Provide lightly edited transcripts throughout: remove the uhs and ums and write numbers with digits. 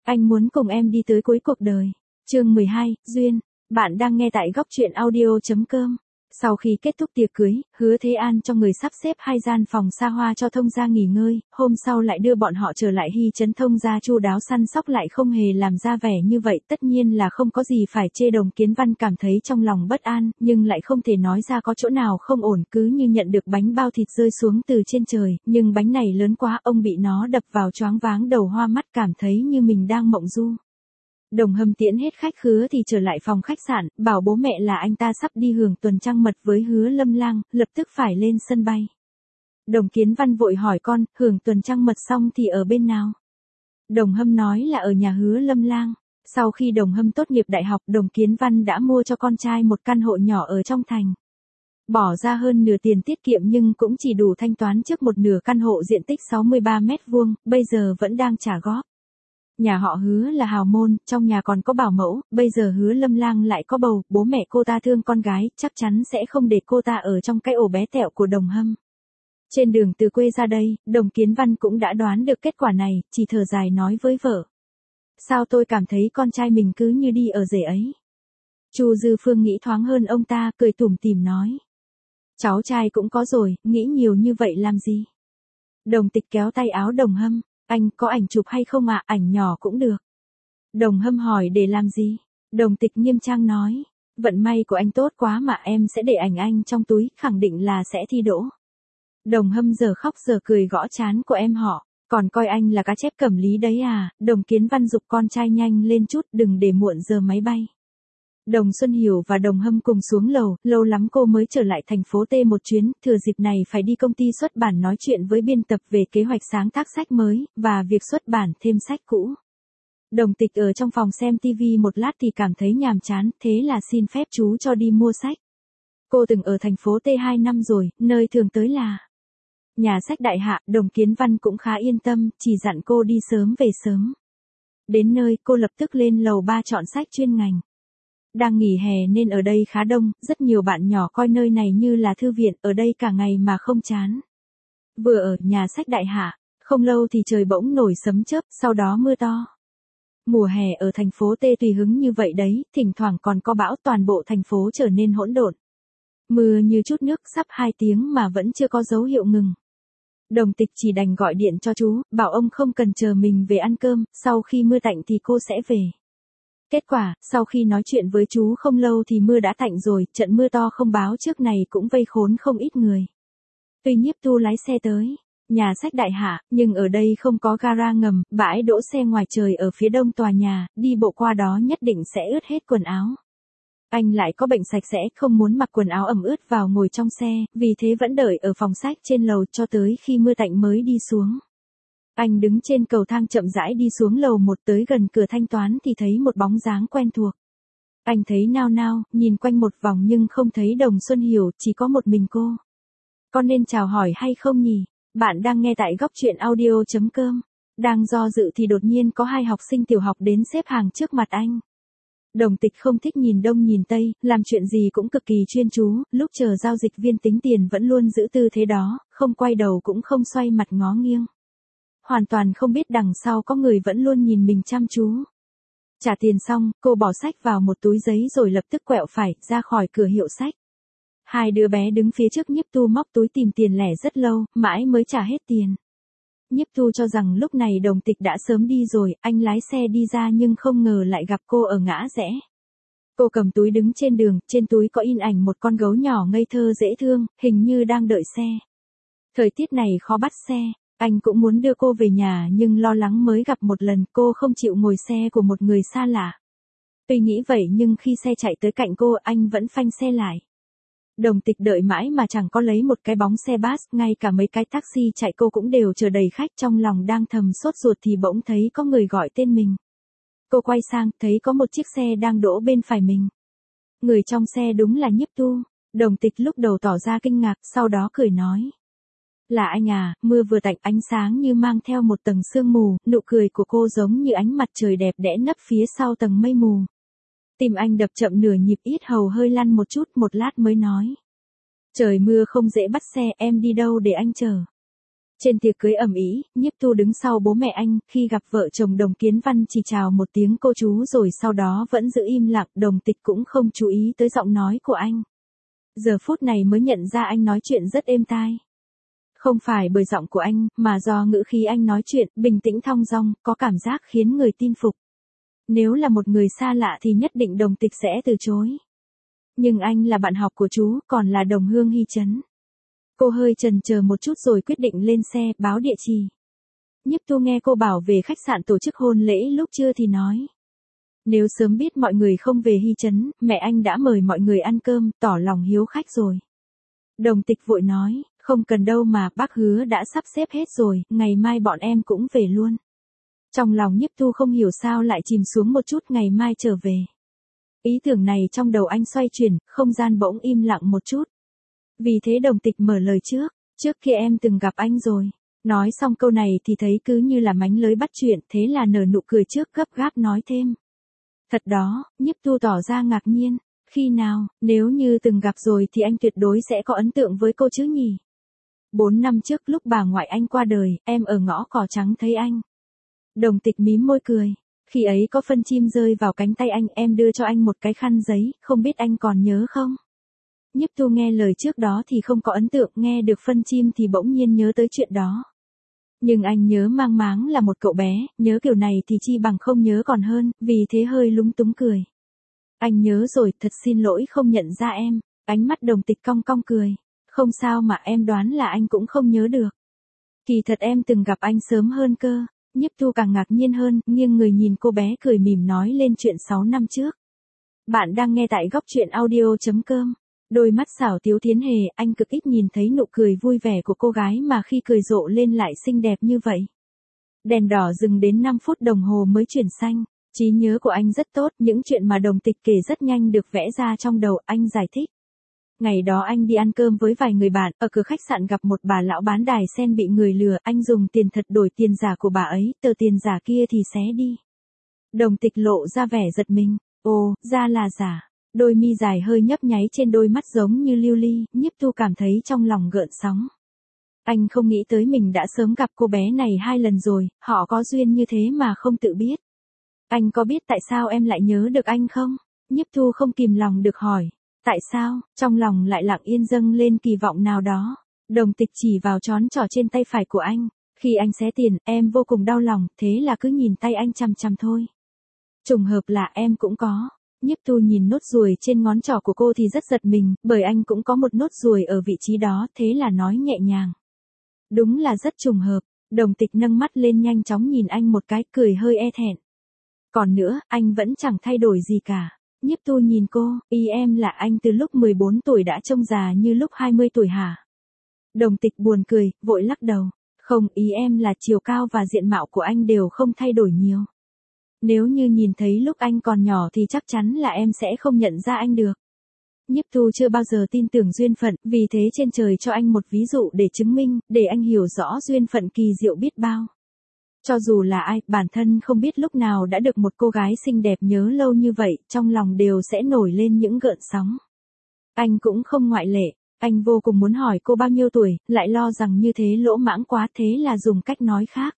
Anh muốn cùng em đi tới cuối cuộc đời. Chương 12, Duyên. Bạn đang nghe tại góc truyện audio.com. Sau khi kết thúc tiệc cưới, Hứa Thế An cho người sắp xếp 2 gian phòng xa hoa cho Thông gia nghỉ ngơi, hôm sau lại đưa bọn họ trở lại Hy Trấn. Thông gia chu đáo săn sóc lại không hề làm ra vẻ như vậy, tất nhiên là không có gì phải chê. Đồng Kiến Văn cảm thấy trong lòng bất an, nhưng lại không thể nói ra có chỗ nào không ổn, cứ như nhận được bánh bao thịt rơi xuống từ trên trời, nhưng bánh này lớn quá, ông bị nó đập vào choáng váng đầu hoa mắt, cảm thấy như mình đang mộng du. Đồng Hâm tiễn hết khách khứa thì trở lại phòng khách sạn, bảo bố mẹ là anh ta sắp đi hưởng tuần trăng mật với Hứa Lâm Lang, lập tức phải lên sân bay. Đồng Kiến Văn vội hỏi con, hưởng tuần trăng mật xong thì ở bên nào? Đồng Hâm nói là ở nhà Hứa Lâm Lang. Sau khi Đồng Hâm tốt nghiệp đại học, Đồng Kiến Văn đã mua cho con trai một căn hộ nhỏ ở trong thành. Bỏ ra hơn nửa tiền tiết kiệm nhưng cũng chỉ đủ thanh toán trước một nửa căn hộ diện tích 63 mét vuông, bây giờ vẫn đang trả góp. Nhà họ Hứa là hào môn, trong nhà còn có bảo mẫu, bây giờ Hứa Lâm Lang lại có bầu, bố mẹ cô ta thương con gái, chắc chắn sẽ không để cô ta ở trong cái ổ bé tẹo của Đồng Hâm. Trên đường từ quê ra đây, Đồng Kiến Văn cũng đã đoán được kết quả này, chỉ thở dài nói với vợ. Sao tôi cảm thấy con trai mình cứ như đi ở rể ấy. Chu Dư Phương nghĩ thoáng hơn ông ta, cười tủm tỉm nói. Cháu trai cũng có rồi, nghĩ nhiều như vậy làm gì? Đồng Tịch kéo tay áo Đồng Hâm. Anh có ảnh chụp hay không ạ? Ảnh nhỏ cũng được. Đồng Hâm hỏi để làm gì? Đồng Tịch nghiêm trang nói. Vận may của anh tốt quá mà, em sẽ để ảnh anh trong túi, khẳng định là sẽ thi đỗ. Đồng Hâm giờ khóc giờ cười gõ trán của em họ. Còn coi anh là cá chép cẩm lý đấy à? Đồng Kiến Văn giục con trai nhanh lên chút, đừng để muộn giờ máy bay. Đồng Xuân Hiểu và Đồng Hâm cùng xuống lầu, lâu lắm cô mới trở lại thành phố T một chuyến, thừa dịp này phải đi công ty xuất bản nói chuyện với biên tập về kế hoạch sáng tác sách mới, và việc xuất bản thêm sách cũ. Đồng Tịch ở trong phòng xem TV một lát thì cảm thấy nhàm chán, thế là xin phép chú cho đi mua sách. Cô từng ở thành phố T 2 năm rồi, nơi thường tới là nhà sách Đại Hạ. Đồng Kiến Văn cũng khá yên tâm, chỉ dặn cô đi sớm về sớm. Đến nơi, cô lập tức lên lầu 3 chọn sách chuyên ngành. Đang nghỉ hè nên ở đây khá đông, rất nhiều bạn nhỏ coi nơi này như là thư viện, ở đây cả ngày mà không chán. Vừa ở nhà sách Đại Hạ, không lâu thì trời bỗng nổi sấm chớp, sau đó mưa to. Mùa hè ở thành phố T tùy hứng như vậy đấy, thỉnh thoảng còn có bão, toàn bộ thành phố trở nên hỗn độn. Mưa như chút nước, sắp 2 tiếng mà vẫn chưa có dấu hiệu ngừng. Đồng Tịch chỉ đành gọi điện cho chú, bảo ông không cần chờ mình về ăn cơm, sau khi mưa tạnh thì cô sẽ về. Kết quả, sau khi nói chuyện với chú không lâu thì mưa đã tạnh rồi, trận mưa to không báo trước này cũng vây khốn không ít người. Tuy Nhiếp Tu lái xe tới nhà sách Đại Hạ, nhưng ở đây không có gara ngầm, bãi đỗ xe ngoài trời ở phía đông tòa nhà, đi bộ qua đó nhất định sẽ ướt hết quần áo. Anh lại có bệnh sạch sẽ, không muốn mặc quần áo ẩm ướt vào ngồi trong xe, vì thế vẫn đợi ở phòng sách trên lầu cho tới khi mưa tạnh mới đi xuống. Anh đứng trên cầu thang chậm rãi đi xuống lầu 1, tới gần cửa thanh toán thì thấy một bóng dáng quen thuộc. Anh thấy nao nao, nhìn quanh một vòng nhưng không thấy Đồng Xuân Hiểu, chỉ có một mình cô. Có nên chào hỏi hay không nhỉ? Bạn đang nghe tại góc truyện audio.com. Đang do dự thì đột nhiên có 2 học sinh tiểu học đến xếp hàng trước mặt anh. Đồng Tịch không thích nhìn đông nhìn tây, làm chuyện gì cũng cực kỳ chuyên chú, lúc chờ giao dịch viên tính tiền vẫn luôn giữ tư thế đó, không quay đầu cũng không xoay mặt ngó nghiêng. Hoàn toàn không biết đằng sau có người vẫn luôn nhìn mình chăm chú. Trả tiền xong, cô bỏ sách vào một túi giấy rồi lập tức quẹo phải, ra khỏi cửa hiệu sách. 2 đứa bé đứng phía trước Nhiếp Tu móc túi tìm tiền lẻ rất lâu, mãi mới trả hết tiền. Nhiếp Tu cho rằng lúc này Đồng Tịch đã sớm đi rồi, anh lái xe đi ra nhưng không ngờ lại gặp cô ở ngã rẽ. Cô cầm túi đứng trên đường, trên túi có in ảnh một con gấu nhỏ ngây thơ dễ thương, hình như đang đợi xe. Thời tiết này khó bắt xe. Anh cũng muốn đưa cô về nhà nhưng lo lắng mới gặp một lần, cô không chịu ngồi xe của một người xa lạ. Tuy nghĩ vậy nhưng khi xe chạy tới cạnh cô, anh vẫn phanh xe lại. Đồng Tịch đợi mãi mà chẳng có lấy một cái bóng xe bus, ngay cả mấy cái taxi chạy cô cũng đều chờ đầy khách, trong lòng đang thầm sốt ruột thì bỗng thấy có người gọi tên mình. Cô quay sang, thấy có một chiếc xe đang đỗ bên phải mình. Người trong xe đúng là Nhiếp Tu. Đồng Tịch lúc đầu tỏ ra kinh ngạc, sau đó cười nói. Là anh à, mưa vừa tạnh, ánh sáng như mang theo một tầng sương mù, nụ cười của cô giống như ánh mặt trời đẹp đẽ nấp phía sau tầng mây mù. Tim anh đập chậm nửa nhịp, yết hầu hơi lăn một chút, một lát mới nói. Trời mưa không dễ bắt xe, em đi đâu để anh chờ? Trên tiệc cưới ầm ĩ, Nhiếp Tu đứng sau bố mẹ anh, khi gặp vợ chồng Đồng Kiến Văn chỉ chào một tiếng cô chú rồi sau đó vẫn giữ im lặng, Đồng Tịch cũng không chú ý tới giọng nói của anh. Giờ phút này mới nhận ra anh nói chuyện rất êm tai. Không phải bởi giọng của anh, mà do ngữ khí anh nói chuyện, bình tĩnh thong dong, có cảm giác khiến người tin phục. Nếu là một người xa lạ thì nhất định Đồng Tịch sẽ từ chối. Nhưng anh là bạn học của chú, còn là đồng hương Hy Trấn. Cô hơi chần chờ một chút rồi quyết định lên xe, báo địa chỉ. Nhiếp Tu nghe cô bảo về khách sạn tổ chức hôn lễ lúc trưa thì nói. Nếu sớm biết mọi người không về Hy Trấn, mẹ anh đã mời mọi người ăn cơm, tỏ lòng hiếu khách rồi. Đồng Tịch vội nói, không cần đâu mà, bác Hứa đã sắp xếp hết rồi, ngày mai bọn em cũng về luôn. Trong lòng Nhiếp Tu không hiểu sao lại chìm xuống một chút, ngày mai trở về. Ý tưởng này trong đầu anh xoay chuyển, không gian bỗng im lặng một chút. Vì thế Đồng Tịch mở lời trước kia em từng gặp anh rồi. Nói xong câu này thì thấy cứ như là mánh lưới bắt chuyện, thế là nở nụ cười trước gấp gáp nói thêm. Thật đó, Nhiếp Tu tỏ ra ngạc nhiên. Khi nào, nếu như từng gặp rồi thì anh tuyệt đối sẽ có ấn tượng với cô chứ nhỉ? 4 năm trước lúc bà ngoại anh qua đời, em ở ngõ cỏ trắng thấy anh. Đồng Tịch mím môi cười. Khi ấy có phân chim rơi vào cánh tay anh, em đưa cho anh một cái khăn giấy, không biết anh còn nhớ không? Nhiếp Tu nghe lời trước đó thì không có ấn tượng, nghe được phân chim thì bỗng nhiên nhớ tới chuyện đó. Nhưng anh nhớ mang máng là một cậu bé, nhớ kiểu này thì chi bằng không nhớ còn hơn, vì thế hơi lúng túng cười. Anh nhớ rồi, thật xin lỗi không nhận ra em. Ánh mắt Đồng Tịch cong cong cười. Không sao mà, em đoán là anh cũng không nhớ được. Kỳ thật em từng gặp anh sớm hơn cơ. Nhiếp Tu càng ngạc nhiên hơn, nghiêng người nhìn cô bé cười mỉm nói lên chuyện 6 năm trước. Bạn đang nghe tại góc truyện audio.com. Đôi mắt xảo tiếu Thiến Hề, anh cực ít nhìn thấy nụ cười vui vẻ của cô gái mà khi cười rộ lên lại xinh đẹp như vậy. Đèn đỏ dừng đến 5 phút đồng hồ mới chuyển xanh. Trí nhớ của anh rất tốt, những chuyện mà Đồng Tịch kể rất nhanh được vẽ ra trong đầu, anh giải thích. Ngày đó anh đi ăn cơm với vài người bạn, ở cửa khách sạn gặp một bà lão bán đài sen bị người lừa, anh dùng tiền thật đổi tiền giả của bà ấy, tờ tiền giả kia thì xé đi. Đồng Tịch lộ ra vẻ giật mình, ồ, ra là giả. Đôi mi dài hơi nhấp nháy trên đôi mắt giống như lưu ly, Nhiếp Tu cảm thấy trong lòng gợn sóng. Anh không nghĩ tới mình đã sớm gặp cô bé này 2 lần rồi, họ có duyên như thế mà không tự biết. Anh có biết tại sao em lại nhớ được anh không? Nhiếp Tu không kìm lòng được hỏi. Tại sao? Trong lòng lại lặng yên dâng lên kỳ vọng nào đó. Đồng Tịch chỉ vào trón trỏ trên tay phải của anh. Khi anh xé tiền, em vô cùng đau lòng, thế là cứ nhìn tay anh chằm chằm thôi. Trùng hợp là em cũng có. Nhiếp Tu nhìn nốt ruồi trên ngón trỏ của cô thì rất giật mình, bởi anh cũng có một nốt ruồi ở vị trí đó, thế là nói nhẹ nhàng. Đúng là rất trùng hợp. Đồng Tịch nâng mắt lên nhanh chóng nhìn anh một cái, cười hơi e thẹn. Còn nữa, anh vẫn chẳng thay đổi gì cả. Nhiếp Tu nhìn cô, ý em là anh từ lúc 14 tuổi đã trông già như lúc 20 tuổi hả? Đồng Tịch buồn cười, vội lắc đầu. Không, ý em là chiều cao và diện mạo của anh đều không thay đổi nhiều. Nếu như nhìn thấy lúc anh còn nhỏ thì chắc chắn là em sẽ không nhận ra anh được. Nhiếp Tu chưa bao giờ tin tưởng duyên phận, vì thế trên trời cho anh một ví dụ để chứng minh, để anh hiểu rõ duyên phận kỳ diệu biết bao. Cho dù là ai, bản thân không biết lúc nào đã được một cô gái xinh đẹp nhớ lâu như vậy, trong lòng đều sẽ nổi lên những gợn sóng. Anh cũng không ngoại lệ, anh vô cùng muốn hỏi cô bao nhiêu tuổi, lại lo rằng như thế lỗ mãng quá, thế là dùng cách nói khác.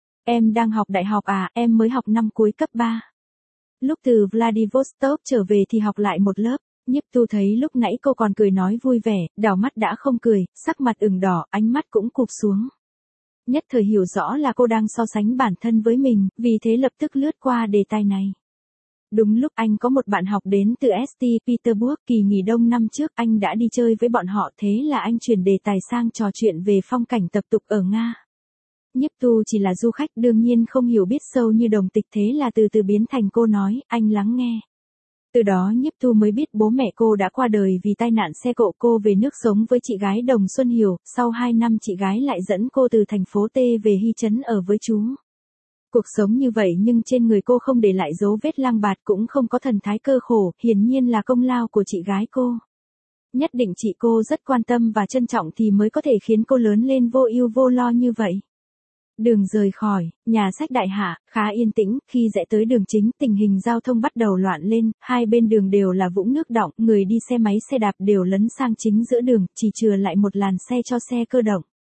Em đang học đại học à, em mới học năm cuối cấp 3. Lúc từ Vladivostok trở về thì học lại một lớp. Nhiếp Tu thấy lúc nãy cô còn cười nói vui vẻ, đảo mắt đã không cười, sắc mặt ửng đỏ, ánh mắt cũng cụp xuống. Nhất thời hiểu rõ là cô đang so sánh bản thân với mình, vì thế lập tức lướt qua đề tài này. Đúng lúc anh có một bạn học đến từ St. Petersburg, kỳ nghỉ đông năm trước anh đã đi chơi với bọn họ, thế là anh chuyển đề tài sang trò chuyện về phong cảnh tập tục ở Nga. Nhiếp Tu chỉ là du khách đương nhiên không hiểu biết sâu như Đồng Tịch, thế là từ từ biến thành cô nói, anh lắng nghe. Từ đó Nhiếp Tu mới biết bố mẹ cô đã qua đời vì tai nạn xe cộ, cô về nước sống với chị gái Đồng Xuân Hiểu, sau 2 năm chị gái lại dẫn cô từ thành phố T về Hy Trấn ở với chú. Cuộc sống như vậy nhưng trên người cô không để lại dấu vết lang bạt, cũng không có thần thái cơ khổ, hiển nhiên là công lao của chị gái cô. Nhất định chị cô rất quan tâm và trân trọng thì mới có thể khiến cô lớn lên vô ưu vô lo như vậy. Đường rời khỏi nhà sách Đại Hạ khá yên tĩnh, khi rẽ tới đường chính, tình hình giao thông bắt đầu loạn lên, hai bên đường đều là vũng nước đọng, người đi xe máy xe đạp đều lấn sang chính giữa đường, chỉ chừa lại một làn xe cho xe cơ động.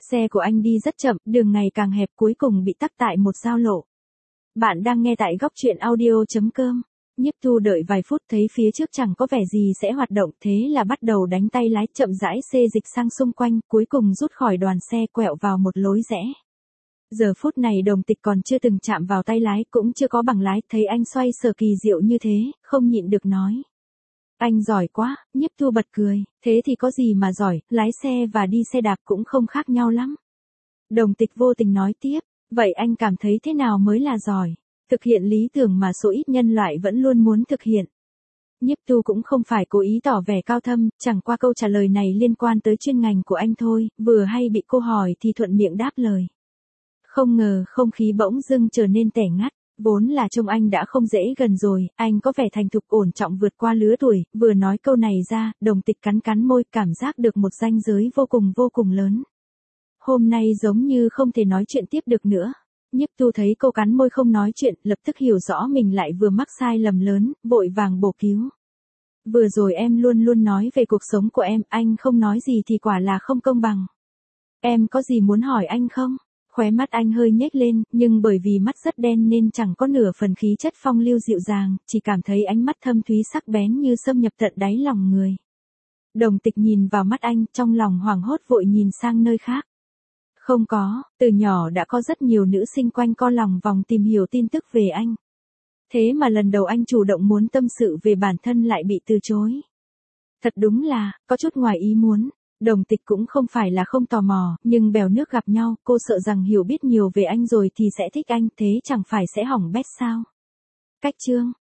Xe của anh đi rất chậm, đường ngày càng hẹp cuối cùng bị tắc tại một giao lộ. Bạn đang nghe tại góc chuyện audio.com. Nhiếp Thu đợi vài phút thấy phía trước chẳng có vẻ gì sẽ hoạt động, thế là bắt đầu đánh tay lái chậm rãi xê dịch sang xung quanh, cuối cùng rút khỏi đoàn xe quẹo vào một lối rẽ. Giờ phút này Đồng Tịch còn chưa từng chạm vào tay lái, cũng chưa có bằng lái, thấy anh xoay sở kỳ diệu như thế, không nhịn được nói. Anh giỏi quá, Nhiếp Thu bật cười, thế thì có gì mà giỏi, lái xe và đi xe đạp cũng không khác nhau lắm. Đồng Tịch vô tình nói tiếp, vậy anh cảm thấy thế nào mới là giỏi? Thực hiện lý tưởng mà số ít nhân loại vẫn luôn muốn thực hiện. Nhiếp Thu cũng không phải cố ý tỏ vẻ cao thâm, chẳng qua câu trả lời này liên quan tới chuyên ngành của anh thôi, vừa hay bị cô hỏi thì thuận miệng đáp lời. Không ngờ không khí bỗng dưng trở nên tẻ ngắt, vốn là trông anh đã không dễ gần rồi, anh có vẻ thành thục ổn trọng vượt qua lứa tuổi, vừa nói câu này ra, Đồng Tịch cắn cắn môi, cảm giác được một ranh giới vô cùng lớn. Hôm nay giống như không thể nói chuyện tiếp được nữa. Nhiếp Thu thấy cô cắn môi không nói chuyện, lập tức hiểu rõ mình lại vừa mắc sai lầm lớn, vội vàng bổ cứu. Vừa rồi em luôn nói về cuộc sống của em, anh không nói gì thì quả là không công bằng. Em có gì muốn hỏi anh không? Khóe mắt anh hơi nhếch lên, nhưng bởi vì mắt rất đen nên chẳng có nửa phần khí chất phong lưu dịu dàng, chỉ cảm thấy ánh mắt thâm thúy sắc bén như xâm nhập tận đáy lòng người. Đồng Tịch nhìn vào mắt anh, trong lòng hoảng hốt vội nhìn sang nơi khác. Không có, từ nhỏ đã có rất nhiều nữ sinh quanh co lòng vòng tìm hiểu tin tức về anh. Thế mà lần đầu anh chủ động muốn tâm sự về bản thân lại bị từ chối. Thật đúng là, có chút ngoài ý muốn. Đồng Tịch cũng không phải là không tò mò, nhưng bèo nước gặp nhau, cô sợ rằng hiểu biết nhiều về anh rồi thì sẽ thích anh, thế chẳng phải sẽ hỏng bét sao? Cách chương